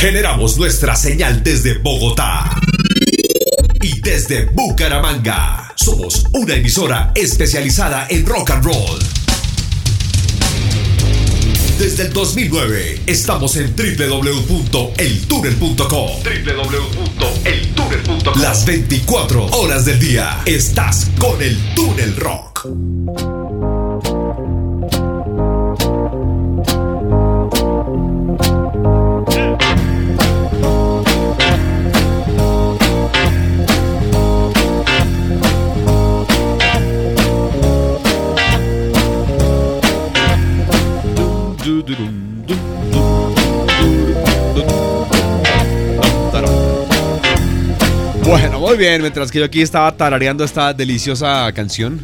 Generamos nuestra señal desde Bogotá y desde Bucaramanga. Somos una emisora especializada en rock and roll. Desde el 2009 estamos en www.eltunnel.com. www.eltunnel.com. Las 24 horas del día estás con el Túnel Rock. Bueno, muy bien, mientras que yo aquí estaba tarareando esta deliciosa canción.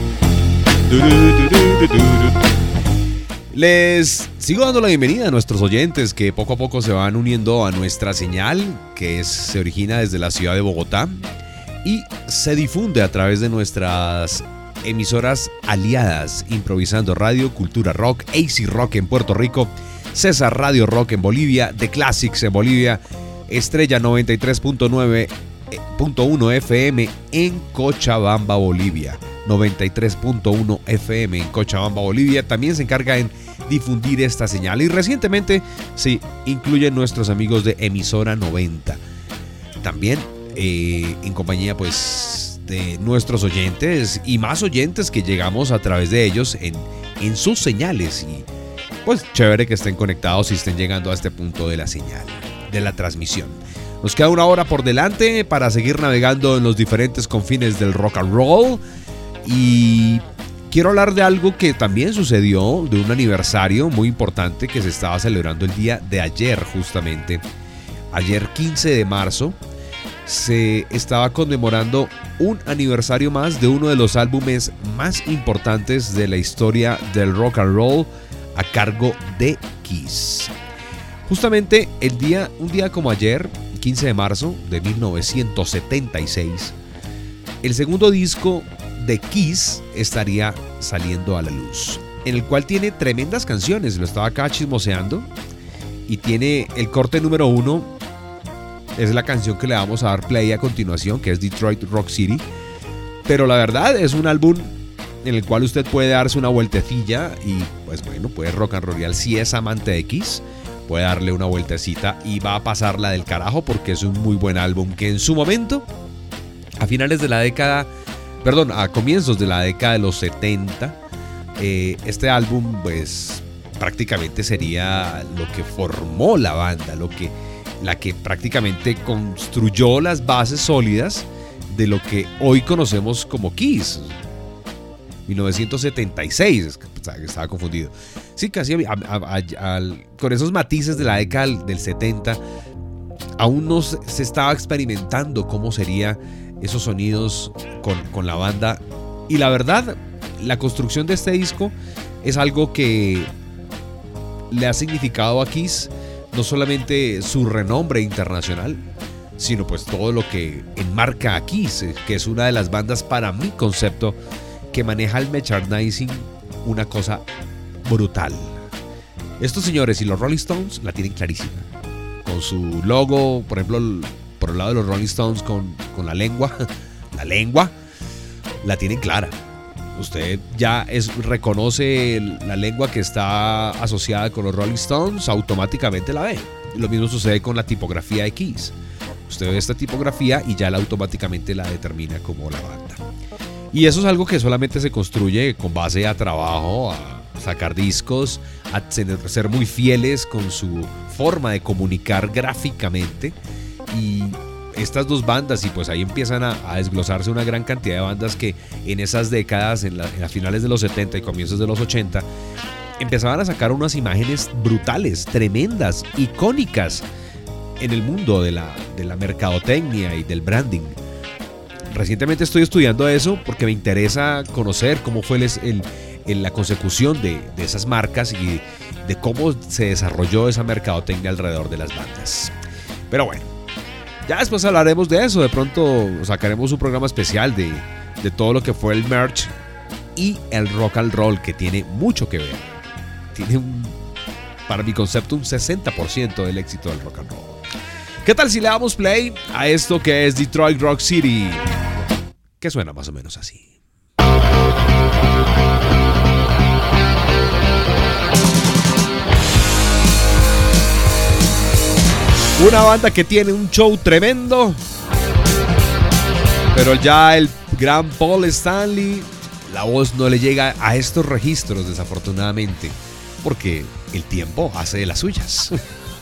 Les sigo dando la bienvenida a nuestros oyentes que poco a poco se van uniendo a nuestra señal, que se origina desde la ciudad de Bogotá y se difunde a través de nuestras emisoras aliadas: Improvisando Radio, Cultura Rock, AC Rock en Puerto Rico, César Radio Rock en Bolivia, The Classics en Bolivia, Estrella 93.1 FM en Cochabamba, Bolivia. 93.1 FM en Cochabamba, Bolivia. También se encarga en difundir esta señal y recientemente se incluyen nuestros amigos de Emisora 90. También en compañía pues de nuestros oyentes y más oyentes que llegamos a través de ellos en sus señales, y pues chévere que estén conectados y estén llegando a este punto de la señal, de la transmisión. Nos queda una hora por delante para seguir navegando en los diferentes confines del rock and roll, y quiero hablar de algo que también sucedió, de un aniversario muy importante que se estaba celebrando el día de ayer. Justamente ayer 15 de marzo se estaba conmemorando un aniversario más de uno de los álbumes más importantes de la historia del rock and roll, a cargo de Kiss. Justamente un día como ayer, 15 de marzo de 1976, el segundo disco de Kiss estaría saliendo a la luz, en el cual tiene tremendas canciones. Lo estaba acá chismoseando y tiene el corte número 1, es la canción que le vamos a dar play a continuación, que es Detroit Rock City. Pero la verdad es un álbum en el cual usted puede darse una vueltecilla y pues bueno, puede rock and rollar. Si es amante de Kiss, puede darle una vueltecita y va a pasarla del carajo, porque es un muy buen álbum que en su momento, a comienzos de la década de los 70, este álbum pues prácticamente sería lo que formó la banda, la que prácticamente construyó las bases sólidas de lo que hoy conocemos como Kiss. 1976, estaba confundido. Sí, casi con esos matices de la década del 70, aún no se estaba experimentando cómo sería esos sonidos con la banda. Y la verdad, la construcción de este disco es algo que le ha significado a Kiss no solamente su renombre internacional, sino pues todo lo que enmarca a Kiss, que es una de las bandas, para mi concepto, que maneja el merchandising una cosa brutal. Estos señores y los Rolling Stones la tienen clarísima, con su logo, por ejemplo, por el lado de los Rolling Stones con la lengua la tienen clara. Usted ya reconoce la lengua que está asociada con los Rolling Stones, automáticamente la ve. Lo mismo sucede con la tipografía de Kiss. Usted ve esta tipografía y ya automáticamente la determina como la banda. Y eso es algo que solamente se construye con base a trabajo, a sacar discos, a ser muy fieles con su forma de comunicar gráficamente. Y estas dos bandas, y pues ahí empiezan a desglosarse una gran cantidad de bandas que en esas décadas, en las finales de los 70 y comienzos de los 80, empezaban a sacar unas imágenes brutales, tremendas, icónicas en el mundo de la mercadotecnia y del branding. Recientemente estoy estudiando eso porque me interesa conocer cómo fue la consecución de esas marcas y de cómo se desarrolló esa mercadotecnia alrededor de las bandas. Pero bueno, ya después hablaremos de eso. De pronto sacaremos un programa especial de todo lo que fue el merch y el rock and roll, que tiene mucho que ver. Tiene para mi concepto un 60% del éxito del rock and roll. ¿Qué tal si le damos play a esto que es Detroit Rock City? Que suena más o menos así. Una banda que tiene un show tremendo, pero ya el gran Paul Stanley, la voz no le llega a estos registros desafortunadamente, porque el tiempo hace de las suyas.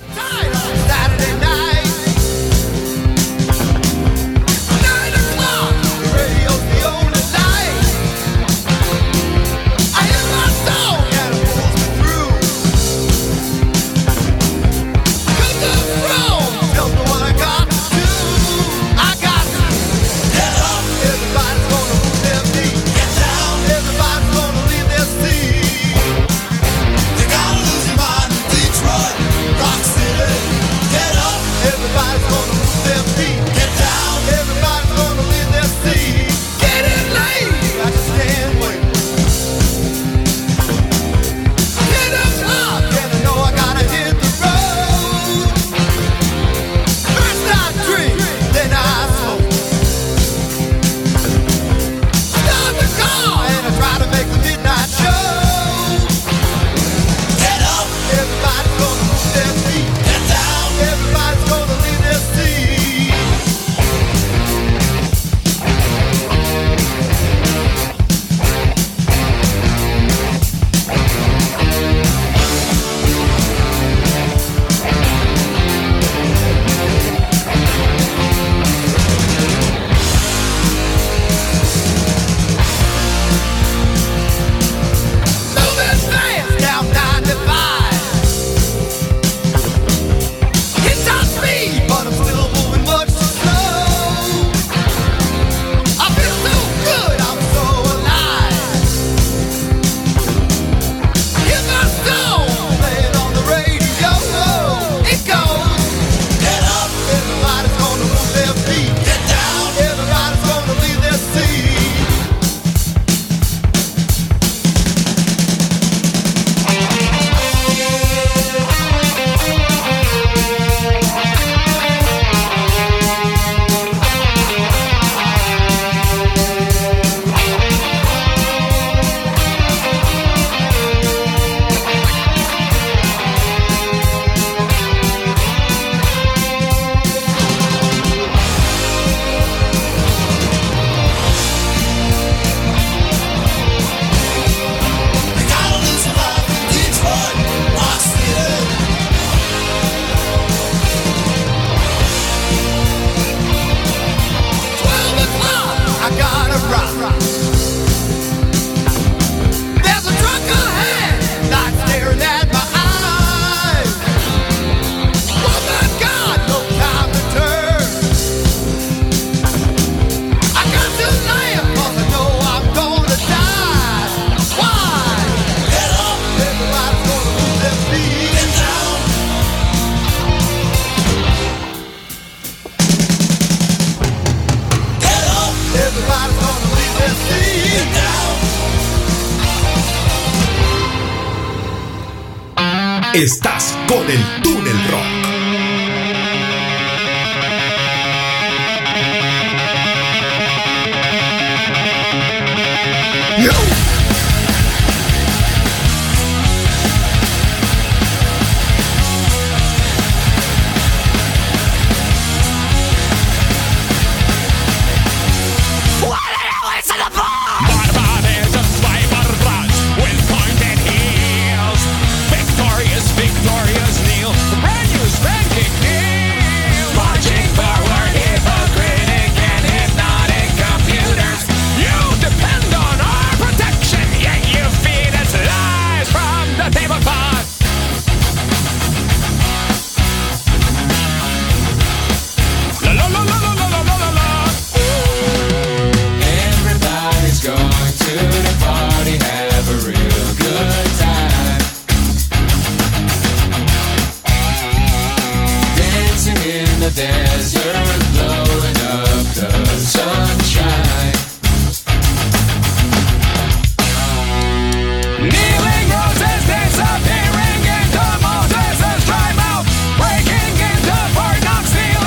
Estás con el Túnel Rock. Victorious kneel, brand new spanking kneel, marching forward, hypocritic and hypnotic computers. You depend on our protection, yet you feed us lies from the tablecloth. La la la la la la la la la. Everybody's going to the party, have a real good time. In the desert, blowing up the sunshine. Kneeling roses disappearing into Moses' dry mouth, breaking into Fort Knox, the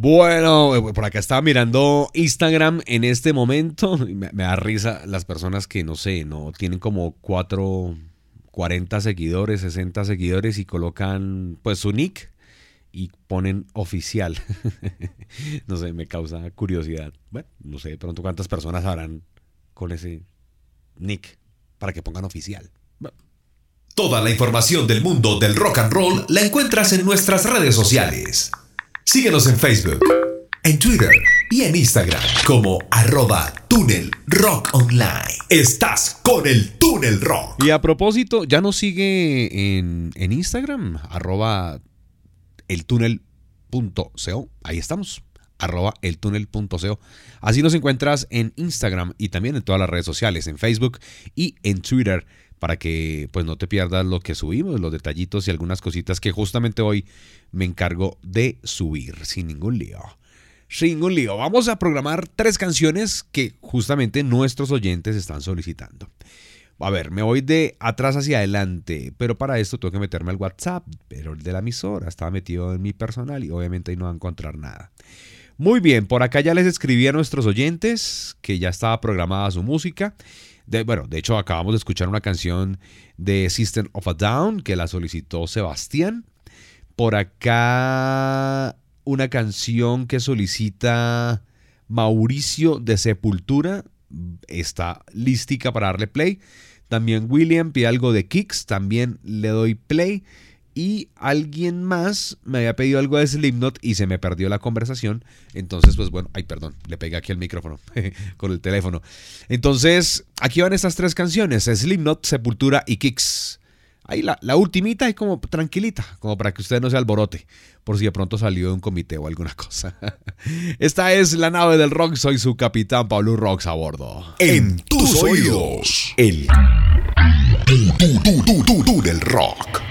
Bueno, por acá estaba mirando Instagram en este momento. Me da risa las personas que, no sé, no tienen como 40 seguidores, 60 seguidores y colocan pues su nick y ponen oficial. No sé, me causa curiosidad. Bueno, no sé de pronto cuántas personas habrán con ese nick para que pongan oficial. Bueno. Toda la información del mundo del rock and roll la encuentras en nuestras redes sociales. Síguenos en Facebook, en Twitter y en Instagram como @TúnelRockOnline. Estás con el Túnel Rock. Y a propósito, ya nos sigue en Instagram, @eltunel.co. Ahí estamos, @eltunel.co. Así nos encuentras en Instagram y también en todas las redes sociales, en Facebook y en Twitter, para que pues no te pierdas lo que subimos, los detallitos y algunas cositas que justamente hoy me encargo de subir, sin ningún lío. Sin ningún lío. Vamos a programar 3 canciones que justamente nuestros oyentes están solicitando. A ver, me voy de atrás hacia adelante, pero para esto tengo que meterme al WhatsApp, pero el de la emisora estaba metido en mi personal y obviamente ahí no va a encontrar nada. Muy bien, por acá ya les escribí a nuestros oyentes que ya estaba programada su música. De hecho acabamos de escuchar una canción de System of a Down que la solicitó Sebastián. Por acá una canción que solicita Mauricio de Sepultura. Está lística para darle play. También William pide algo de Kicks. También le doy play. Y alguien más me había pedido algo de Slipknot y se me perdió la conversación. Entonces, pues bueno, le pegué aquí el micrófono con el teléfono. Entonces, aquí van estas 3 canciones: Slipknot, Sepultura y Kicks. Ahí la ultimita es como tranquilita, como para que usted no se alborote, por si de pronto salió de un comité o alguna cosa. Esta es la nave del rock, soy su capitán Pablo Rocks a bordo. En tus oídos, el Túnel Rock.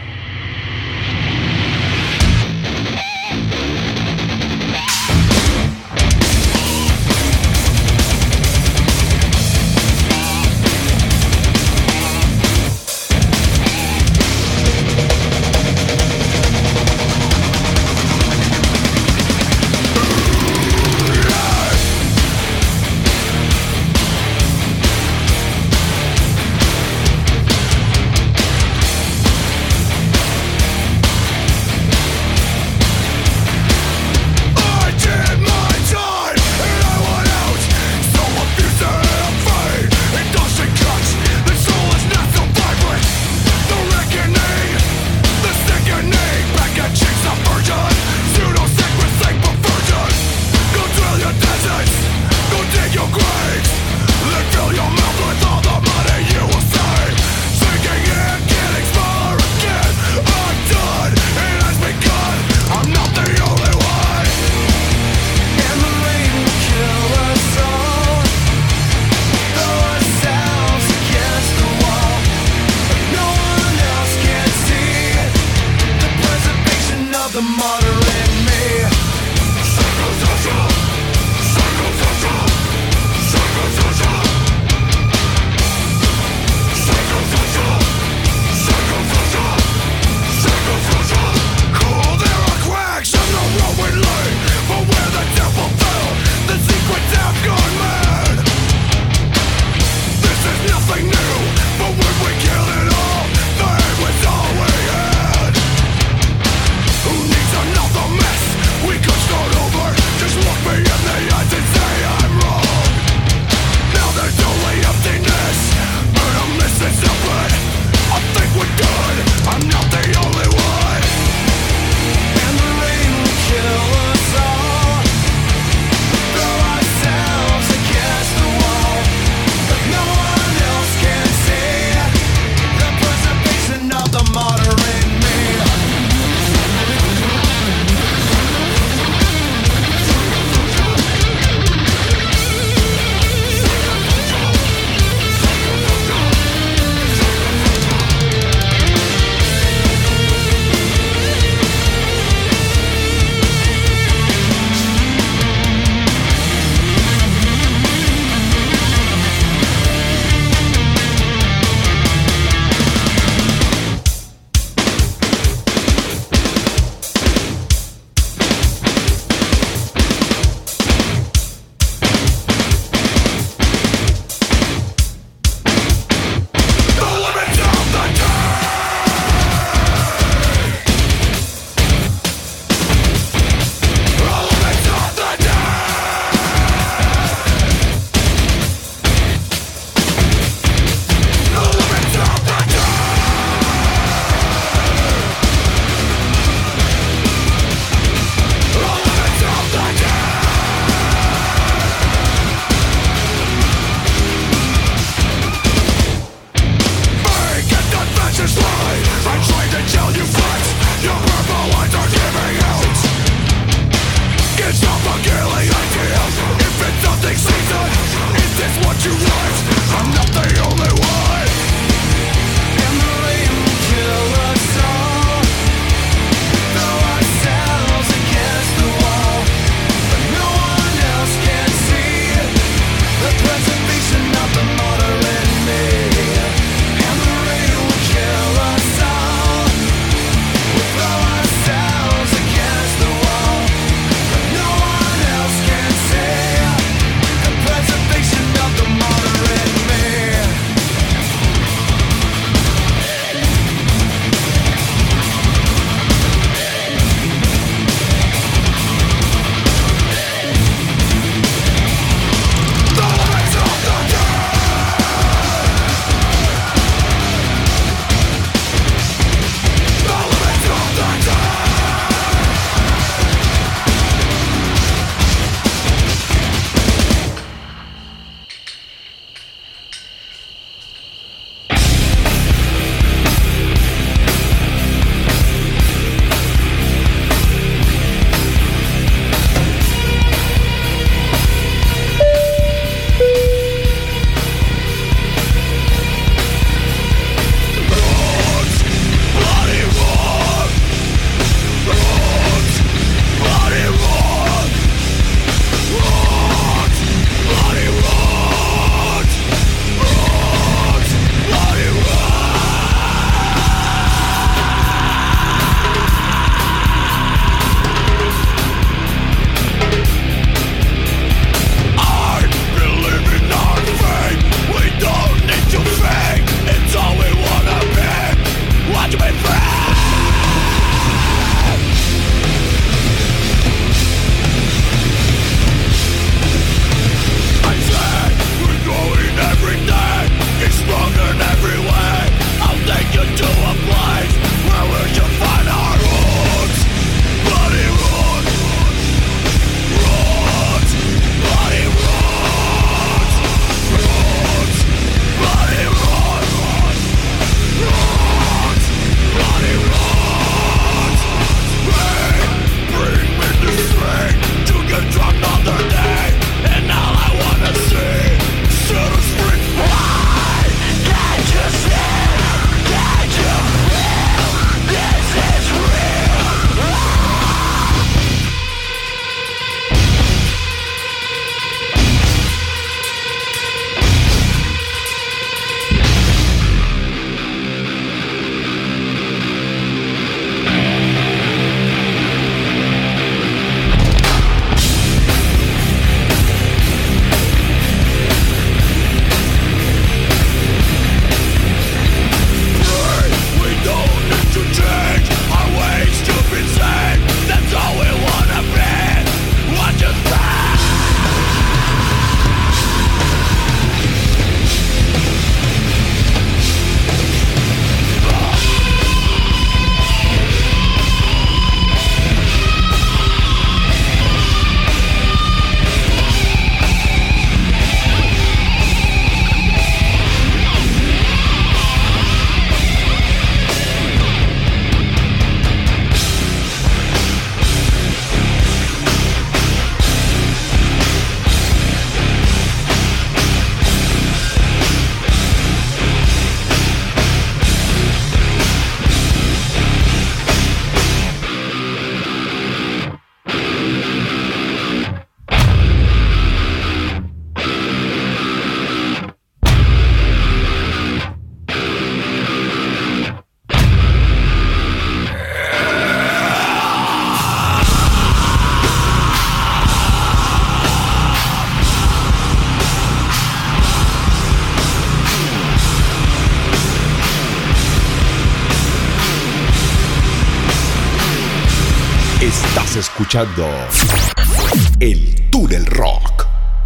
escuchando El Túnel Rock.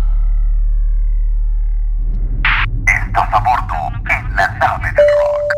Estás a bordo en la nave del rock.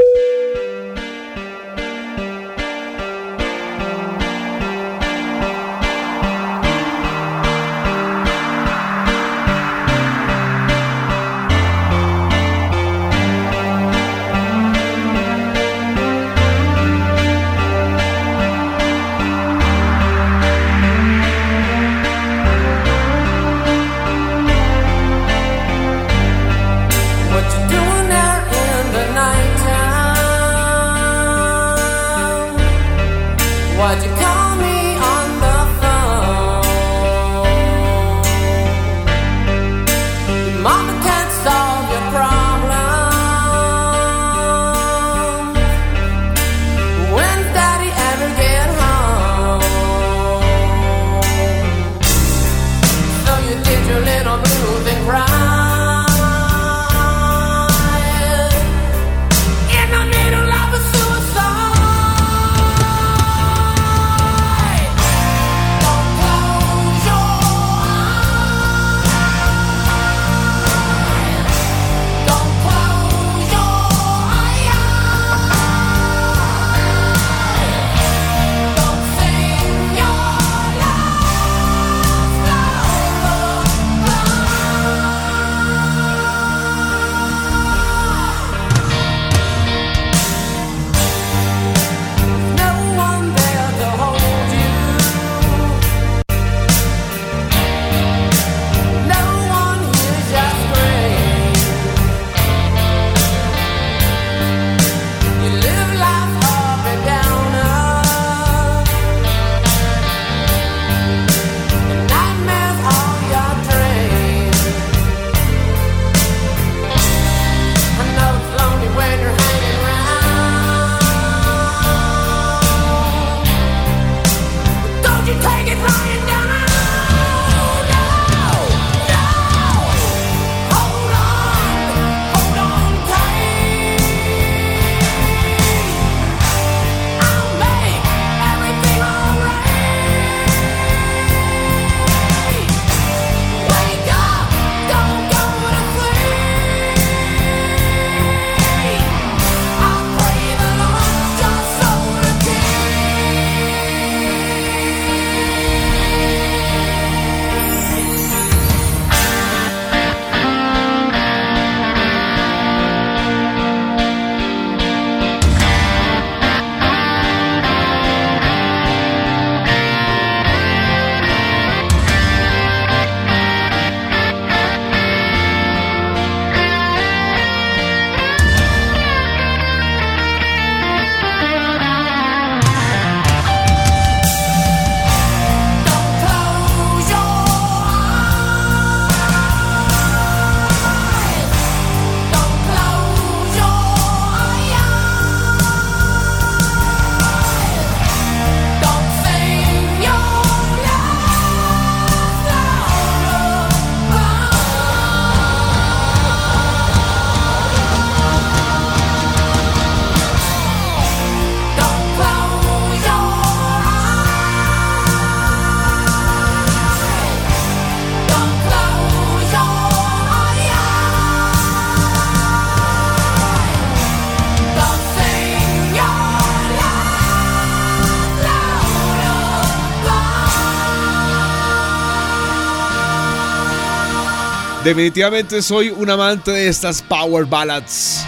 Definitivamente soy un amante de estas power ballads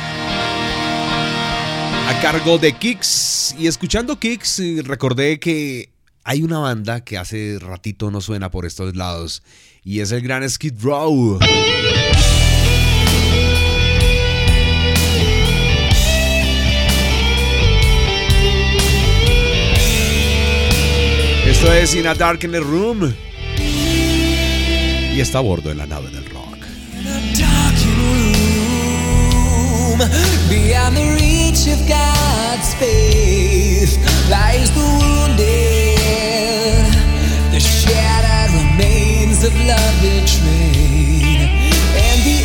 a cargo de Kix. Y escuchando Kix recordé que hay una banda que hace ratito no suena por estos lados y es el gran Skid Row. Esto es In a Darkened Room y está a bordo de la nave del rock. Beyond the reach of God's faith lies the wounded, the shattered remains of love betrayed, and the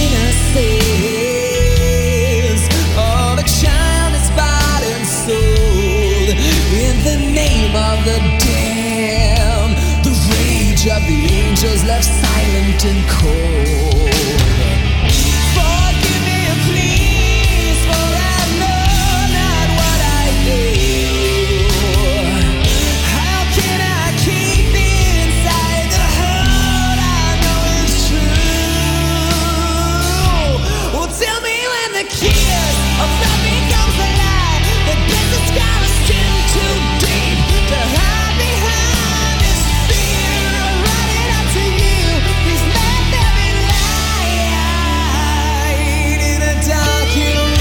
innocence of a child is bought and sold in the name of the dead. left silent and cold. Forgive me, please, for I know not what I do. How can I keep inside the hurt I know is true? Well, tell me when the kiss of love becomes a lie, that this has got us in too deep to hide behind this fear of running up to you. Please let there be light in a darkened room.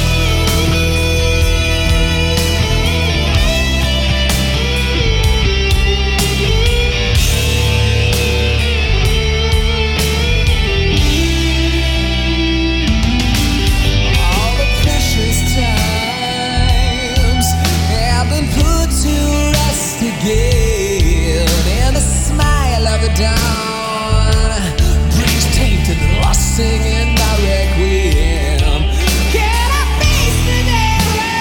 All the precious times have been put to rest again, and the smile of the dawn brings tainted lost singing my requiem. Can I face the day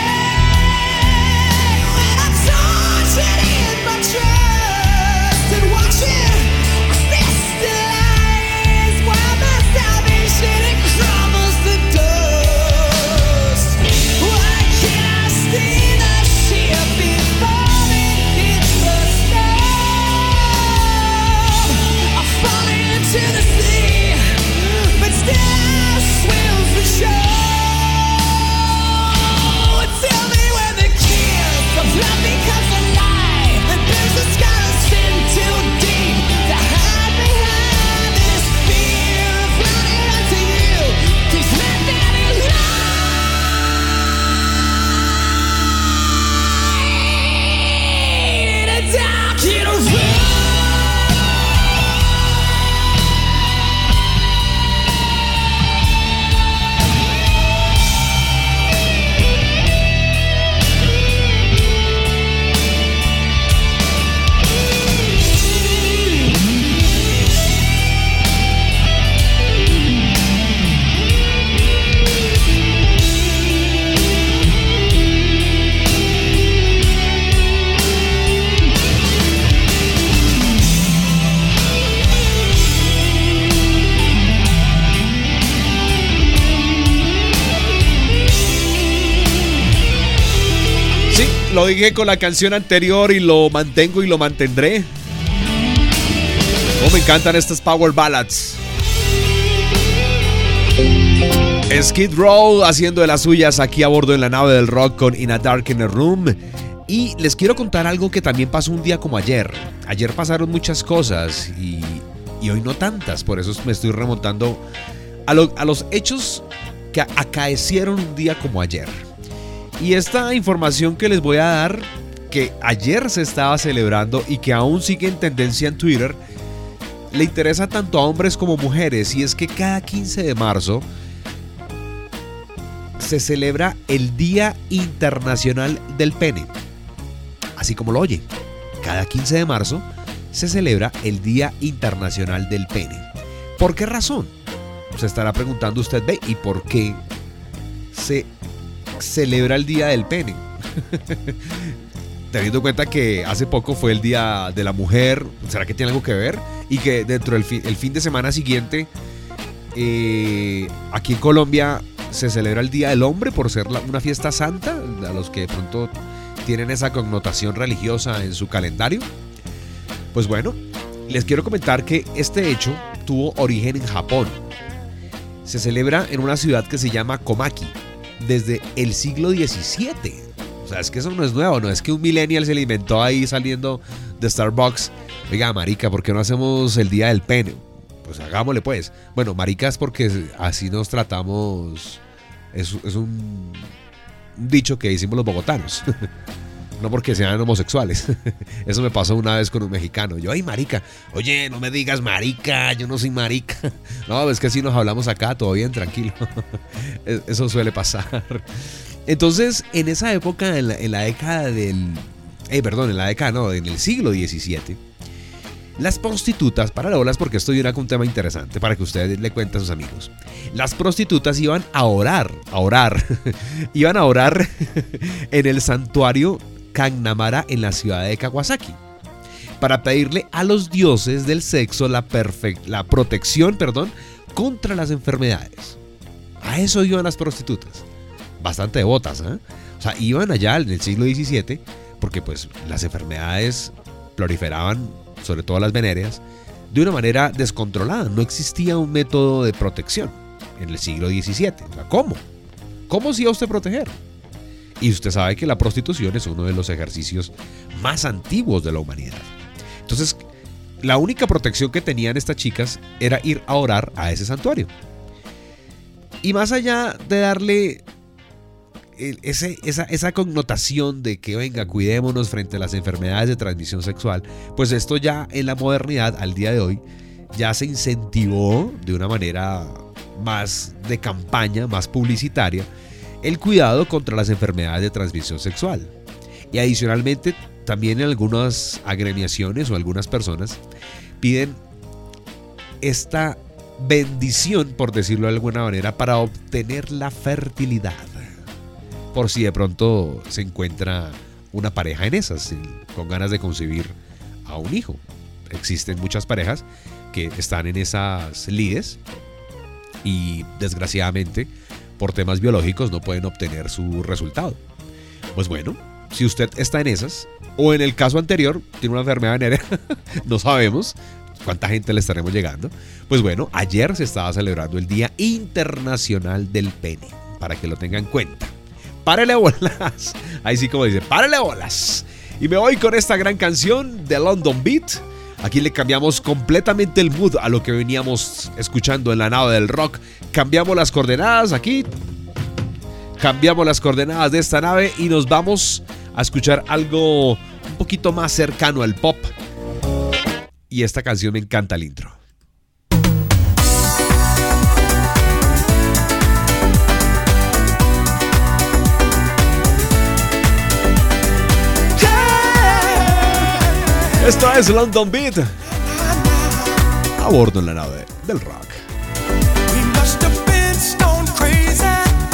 when I'm tortured in my trust and watching this lies while my salvation it crumbles to dust? Why can't I see the ship before it hits the snow? I'm falling into the sea, but still swims the shore. Tell me when the kiss of love becomes a lie, that there's a sky that's in too deep to hide behind this fear of running unto you. Please let there be light in a darkened room. Sí, lo dije con la canción anterior y lo mantengo y lo mantendré. Oh, me encantan estas power ballads. Skid Row haciendo de las suyas aquí a bordo en la nave del rock con In a Darkened Room. Y les quiero contar algo que también pasó un día como ayer. Ayer pasaron muchas cosas y hoy no tantas. Por eso me estoy remontando a los hechos que acaecieron un día como ayer. Y esta información que les voy a dar, que ayer se estaba celebrando y que aún sigue en tendencia en Twitter, le interesa tanto a hombres como mujeres. Y es que cada 15 de marzo se celebra el Día Internacional del Pene. Así como lo oye, cada 15 de marzo se celebra el Día Internacional del Pene. ¿Por qué razón? Se estará preguntando usted, ve, ¿y por qué se celebra el Día del Pene? Teniendo en cuenta que hace poco fue el Día de la Mujer, ¿será que tiene algo que ver? Y que dentro del el fin de semana siguiente, aquí en Colombia se celebra el Día del Hombre por ser una fiesta santa, a los que de pronto tienen esa connotación religiosa en su calendario. Pues bueno, les quiero comentar que este hecho tuvo origen en Japón. Se celebra en una ciudad que se llama Komaki desde el siglo XVII. O sea, es que eso no es nuevo, no es que un millennial se le inventó ahí saliendo de Starbucks. Oiga, marica, ¿por qué no hacemos el Día del Pene? Pues hagámosle pues. Bueno, maricas porque así nos tratamos. Es un dicho que decimos los bogotanos. No porque sean homosexuales. Eso me pasó una vez con un mexicano. Yo, ay, marica. Oye, no me digas marica, yo no soy marica. No, es que así nos hablamos acá, todo bien, tranquilo. Eso suele pasar. Entonces, en esa época, en la década del... en la década, no, en el siglo XVII, las prostitutas, para bolas, porque esto viene con un tema interesante, para que ustedes le cuenten a sus amigos. Las prostitutas iban a orar, iban a orar en el santuario Kannamara en la ciudad de Kawasaki. para pedirle a los dioses del sexo la protección, contra las enfermedades. A eso iban las prostitutas. Bastante devotas, ¿eh? O sea, iban allá en el siglo XVII porque pues las enfermedades proliferaban, sobre todo las venéreas, de una manera descontrolada. No existía un método de protección en el siglo XVII. O sea, ¿cómo? ¿Cómo se iba usted a proteger? Y usted sabe que la prostitución es uno de los ejercicios más antiguos de la humanidad. Entonces, la única protección que tenían estas chicas era ir a orar a ese santuario. Y más allá de darle esa connotación de que venga, cuidémonos frente a las enfermedades de transmisión sexual, pues esto ya en la modernidad, al día de hoy, ya se incentivó de una manera más de campaña, más publicitaria, el cuidado contra las enfermedades de transmisión sexual. Y adicionalmente, también en algunas agremiaciones o algunas personas piden esta bendición, por decirlo de alguna manera, para obtener la fertilidad. Por si de pronto se encuentra una pareja en esas, con ganas de concebir a un hijo. Existen muchas parejas que están en esas lides y desgraciadamente por temas biológicos no pueden obtener su resultado. Pues bueno, si usted está en esas, o en el caso anterior tiene una enfermedad venérea, no sabemos cuánta gente le estaremos llegando. Pues bueno, ayer se estaba celebrando el Día Internacional del Pene, para que lo tengan en cuenta. ¡Párele bolas! Ahí sí, como dice, ¡párele bolas! Y me voy con esta gran canción de London Beat. Aquí le cambiamos completamente el mood a lo que veníamos escuchando en la nave del rock. Cambiamos las coordenadas aquí. Cambiamos las coordenadas de esta nave y nos vamos a escuchar algo un poquito más cercano al pop. Y esta canción me encanta el intro. Esto es London Beat. A bordo en la nave del rock. We must have been stone crazy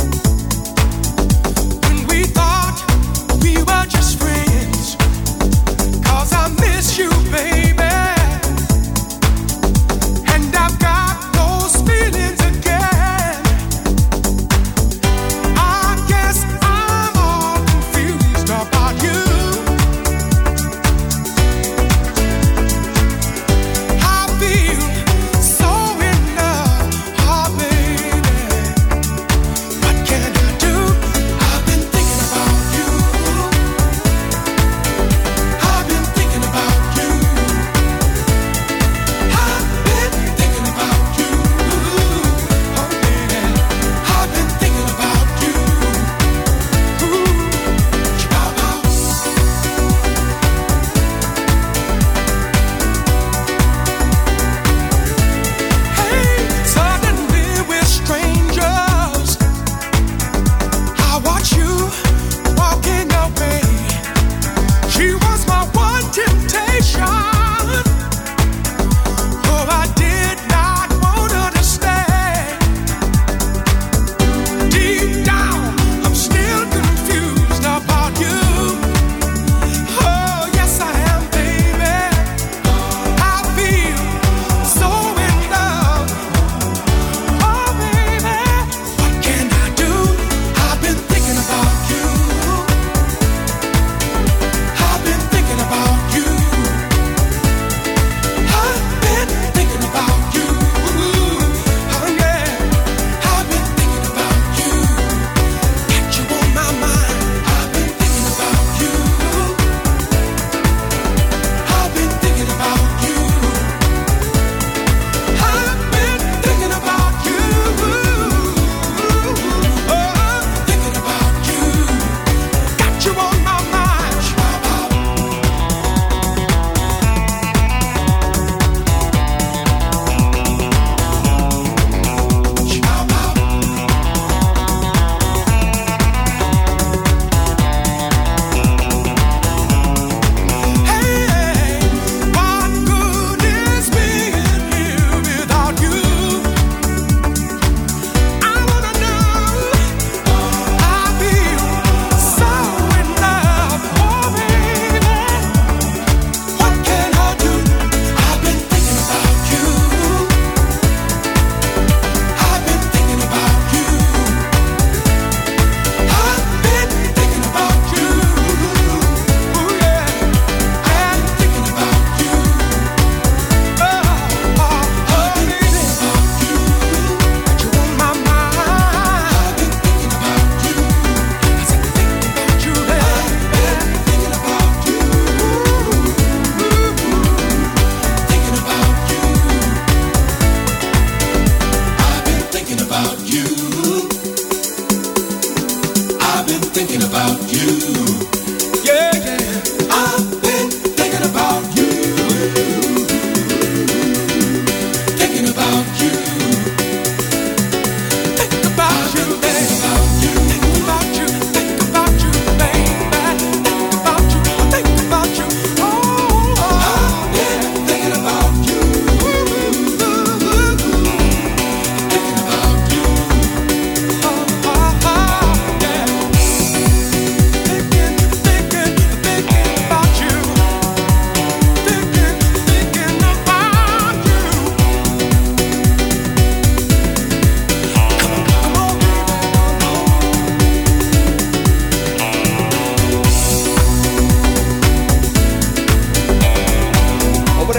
when we thought we were just friends. 'Cause I miss you, baby, and I've got those feelings again. I guess I'm all confused about you. I feel so in love, oh baby.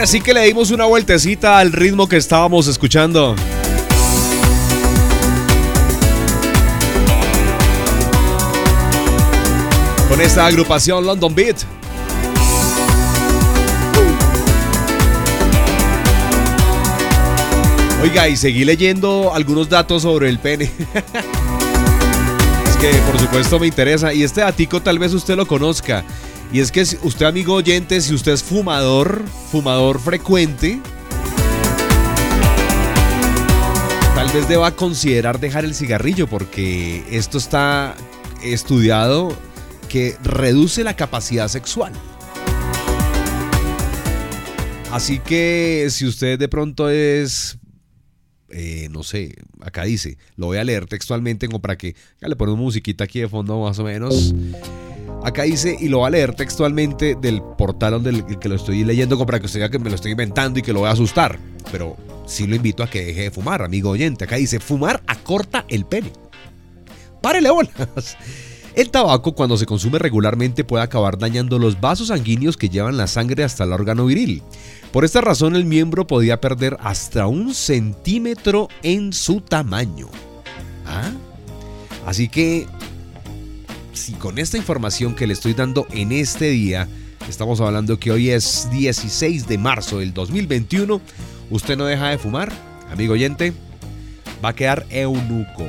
así que le dimos una vueltecita al ritmo que estábamos escuchando. Con esta agrupación London Beat. Oiga, y seguí leyendo algunos datos sobre el pene. Es que por supuesto me interesa. Y este datico tal vez usted lo conozca. Y es que si usted, amigo oyente, si usted es fumador frecuente, tal vez deba considerar dejar el cigarrillo, porque esto está estudiado que reduce la capacidad sexual. Así que si usted de pronto es, no sé, acá dice, lo voy a leer textualmente como para que ya le ponemos musiquita aquí de fondo más o menos. Acá dice, y lo voy a leer textualmente del portal donde el que lo estoy leyendo, como para que usted vea que me lo estoy inventando y que lo voy a asustar. Pero sí lo invito a que deje de fumar, amigo oyente. Acá dice, fumar acorta el pene. Párele bolas. El tabaco, cuando se consume regularmente, puede acabar dañando los vasos sanguíneos que llevan la sangre hasta el órgano viril. Por esta razón, el miembro podía perder hasta 1 centímetro en su tamaño. ¿Ah? Así que, si con esta información que le estoy dando en este día, estamos hablando que hoy es 16 de marzo del 2021, usted no deja de fumar, amigo oyente, va a quedar eunuco.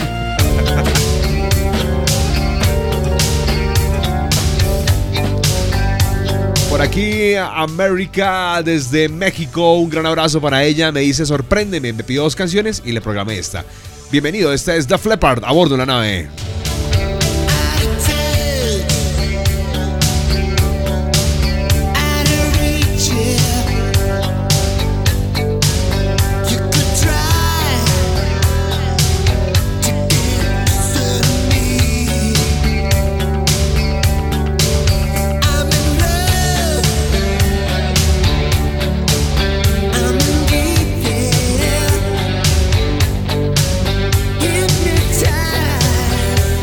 Por aquí, América desde México, un gran abrazo para ella. Me dice, sorpréndeme, me pidió 2 canciones y le programé esta. Bienvenido, esta es Def Leppard a bordo de la nave. Hypnotized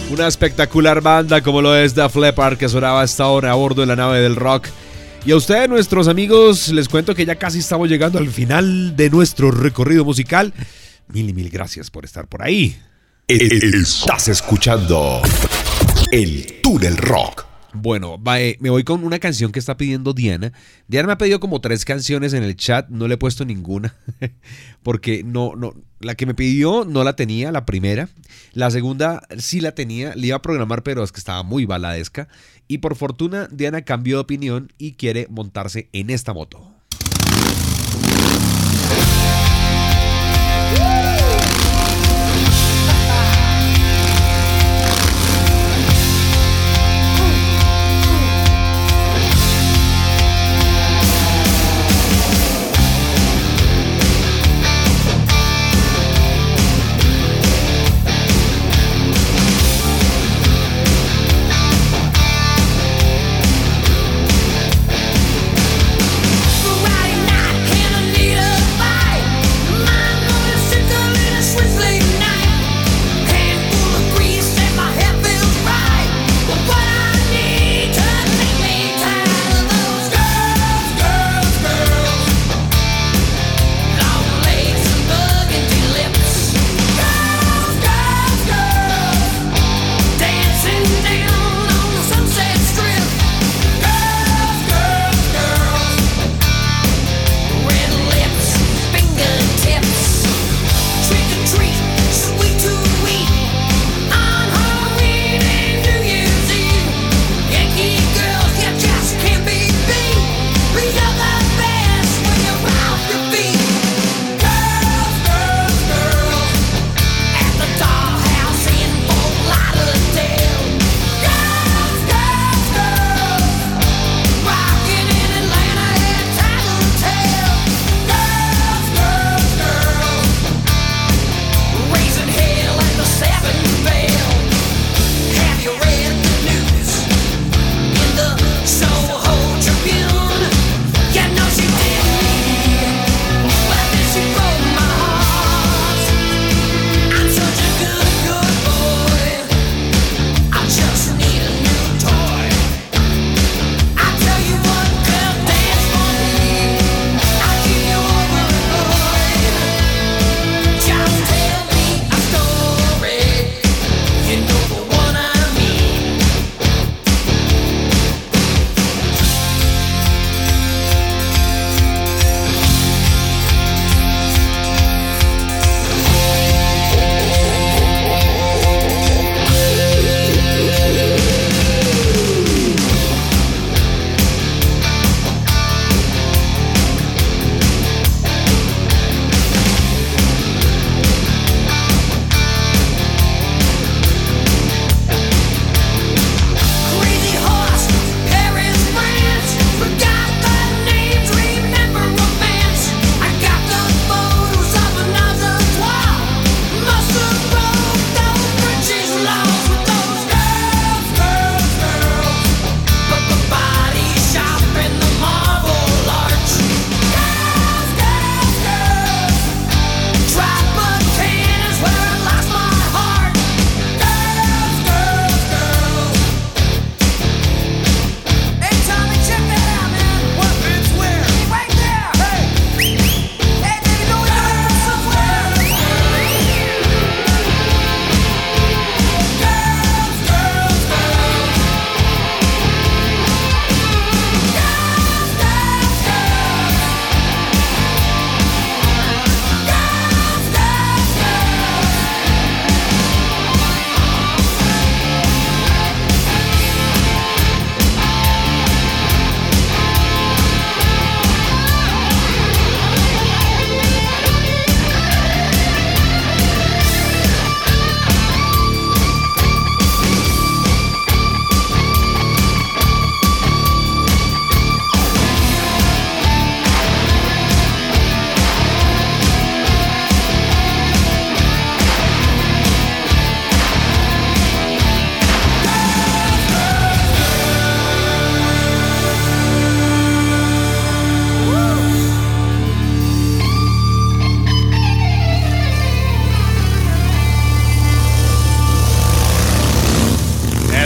Una espectacular banda como lo es Def Leppard, que sonaba hasta ahora a bordo de la nave del rock. Y a ustedes, nuestros amigos, les cuento que ya casi estamos llegando al final de nuestro recorrido musical. Mil y mil gracias por estar por ahí. Estás escuchando el Túnel Rock. Bueno, me voy con una canción que está pidiendo Diana. Diana me ha pedido como 3 canciones en el chat, no le he puesto ninguna, porque no, la que me pidió no la tenía, la primera. La segunda sí la tenía, le iba a programar, pero es que estaba muy baladesca. Y por fortuna, Diana cambió de opinión y quiere montarse en esta moto. Ooh.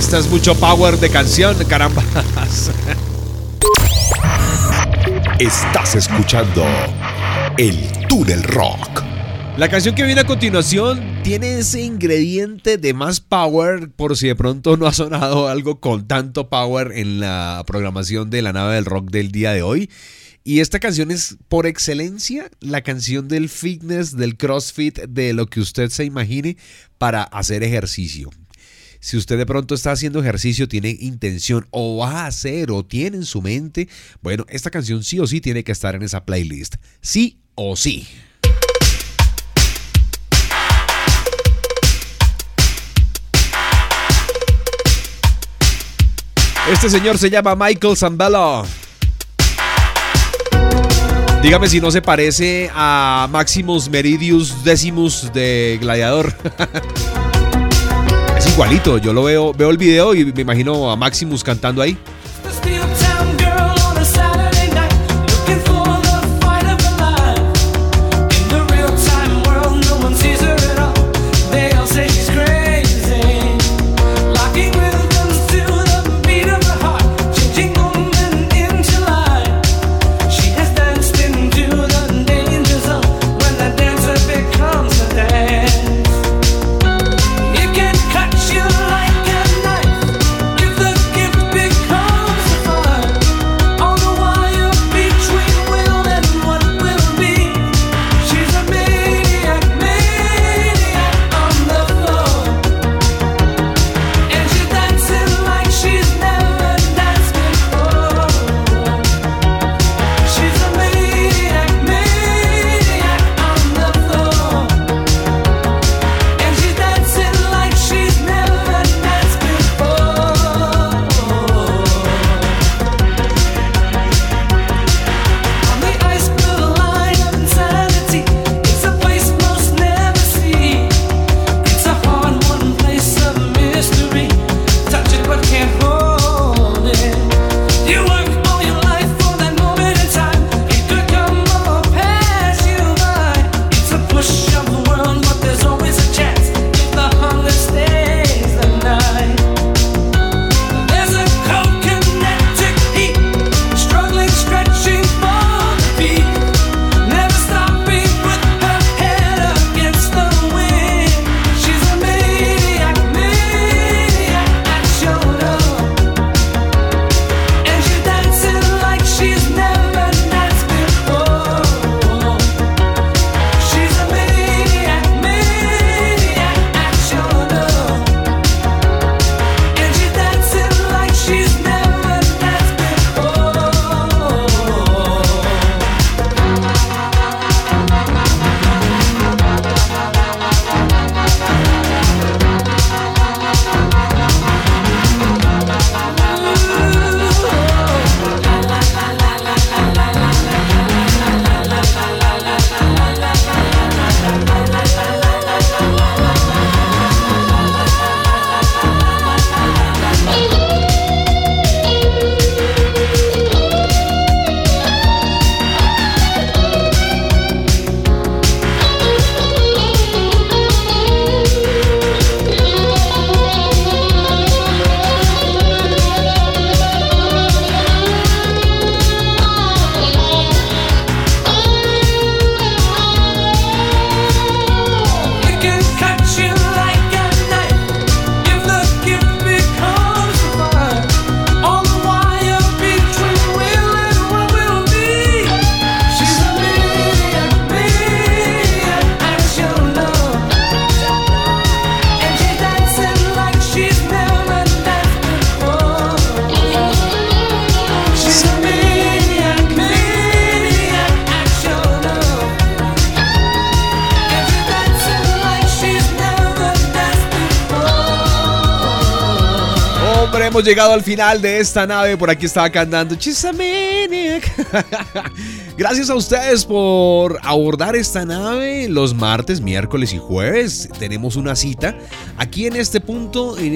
Esta es mucho power de canción, caramba. Estás escuchando El Túnel Rock. La canción que viene a continuación tiene ese ingrediente de más power, por si de pronto no ha sonado algo con tanto power en la programación de la nave del rock del día de hoy. Y esta canción es por excelencia la canción del fitness, del CrossFit, de lo que usted se imagine para hacer ejercicio. Si usted de pronto está haciendo ejercicio, tiene intención o va a hacer o tiene en su mente, bueno, esta canción sí o sí tiene que estar en esa playlist. Sí o sí. Este señor se llama Michael Zambello. Dígame si no se parece a Maximus Meridius Decimus de Gladiador. Es igualito, yo lo veo el video y me imagino a Maximus cantando ahí. Hemos llegado al final de esta nave. Por aquí estaba cantando She's a Maniac. Gracias a ustedes por abordar esta nave los martes, miércoles y jueves. Tenemos una cita aquí en este punto, en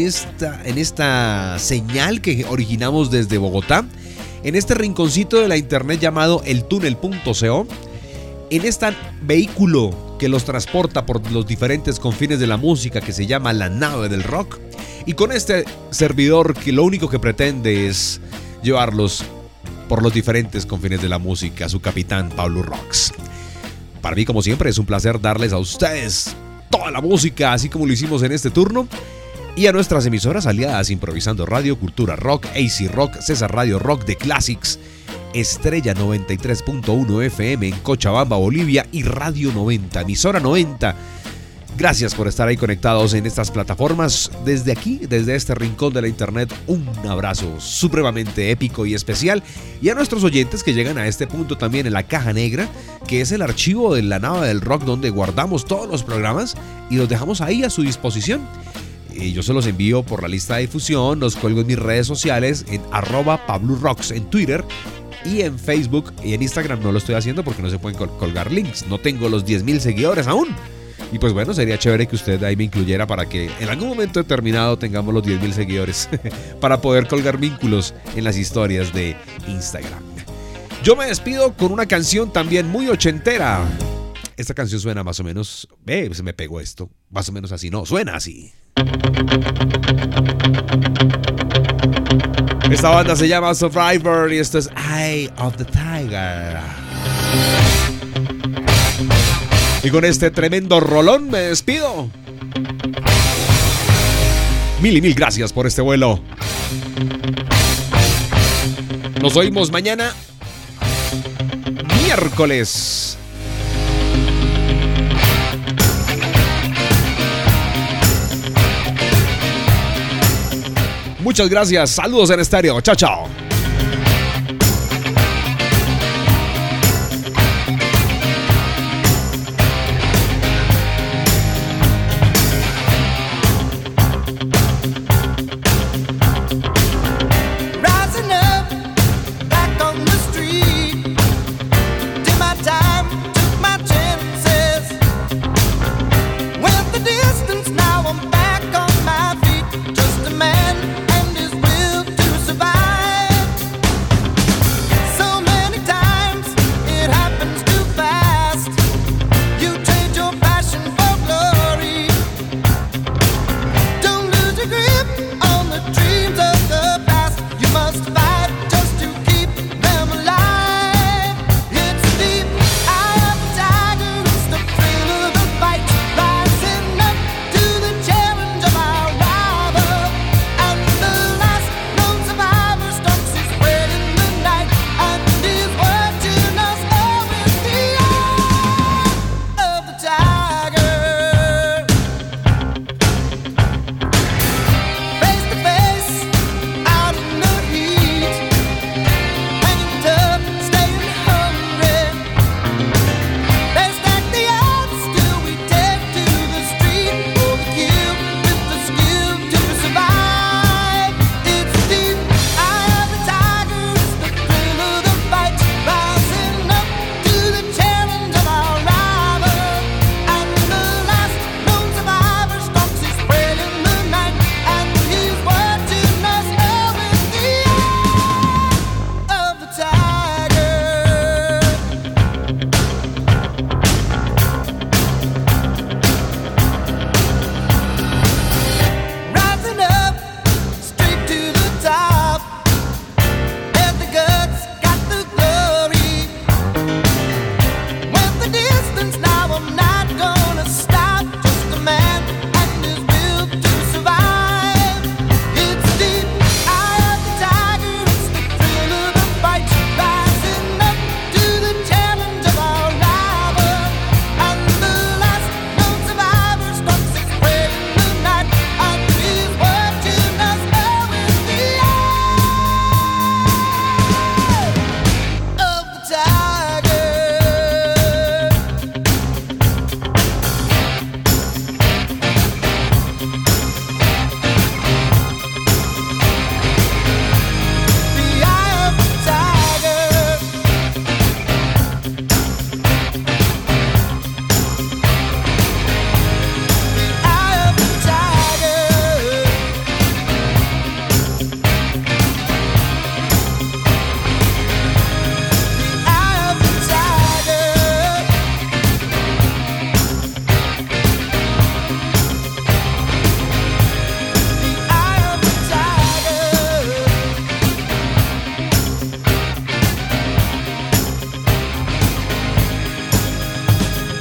esta señal que originamos desde Bogotá, en este rinconcito de la internet llamado eltunel.co, en este vehículo que los transporta por los diferentes confines de la música, que se llama La Nave del Rock. Y con este servidor que lo único que pretende es llevarlos por los diferentes confines de la música, su capitán Pablo Rocks. Para mí, como siempre, es un placer darles a ustedes toda la música, así como lo hicimos en este turno. Y a nuestras emisoras aliadas: Improvisando Radio, Cultura Rock, AC Rock, César Radio Rock, The Classics, Estrella 93.1 FM en Cochabamba, Bolivia, y Radio 90, emisora 90. Gracias por estar ahí conectados en estas plataformas. Desde aquí, desde este rincón de la internet, un abrazo supremamente épico y especial. Y a nuestros oyentes que llegan a este punto también en la caja negra, que es el archivo de La Nave del Rock, donde guardamos todos los programas y los dejamos ahí a su disposición. Y yo se los envío por la lista de difusión, los cuelgo en mis redes sociales en @PabloRocks en Twitter y en Facebook, y en Instagram no lo estoy haciendo porque no se pueden colgar links. No tengo los 10,000 seguidores aún. Y pues bueno, sería chévere que usted ahí me incluyera para que en algún momento determinado tengamos los 10,000 seguidores para poder colgar vínculos en las historias de Instagram. Yo me despido con una canción también muy ochentera. Esta canción suena más o menos... se me pegó esto. Más o menos así, no, suena así. Esta banda se llama Survivor y esto es Eye of the Tiger. Y con este tremendo rolón me despido. Mil y mil gracias por este vuelo. Nos oímos mañana, miércoles. Muchas gracias. Saludos en estéreo. Chao, chao. Now I'm back on my feet, just a man and his will to survive.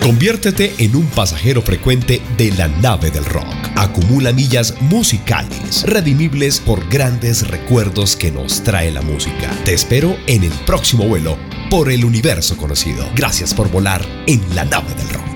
Conviértete en un pasajero frecuente de la nave del rock. Acumula millas musicales, redimibles por grandes recuerdos que nos trae la música. Te espero en el próximo vuelo por el universo conocido. Gracias por volar en la nave del rock.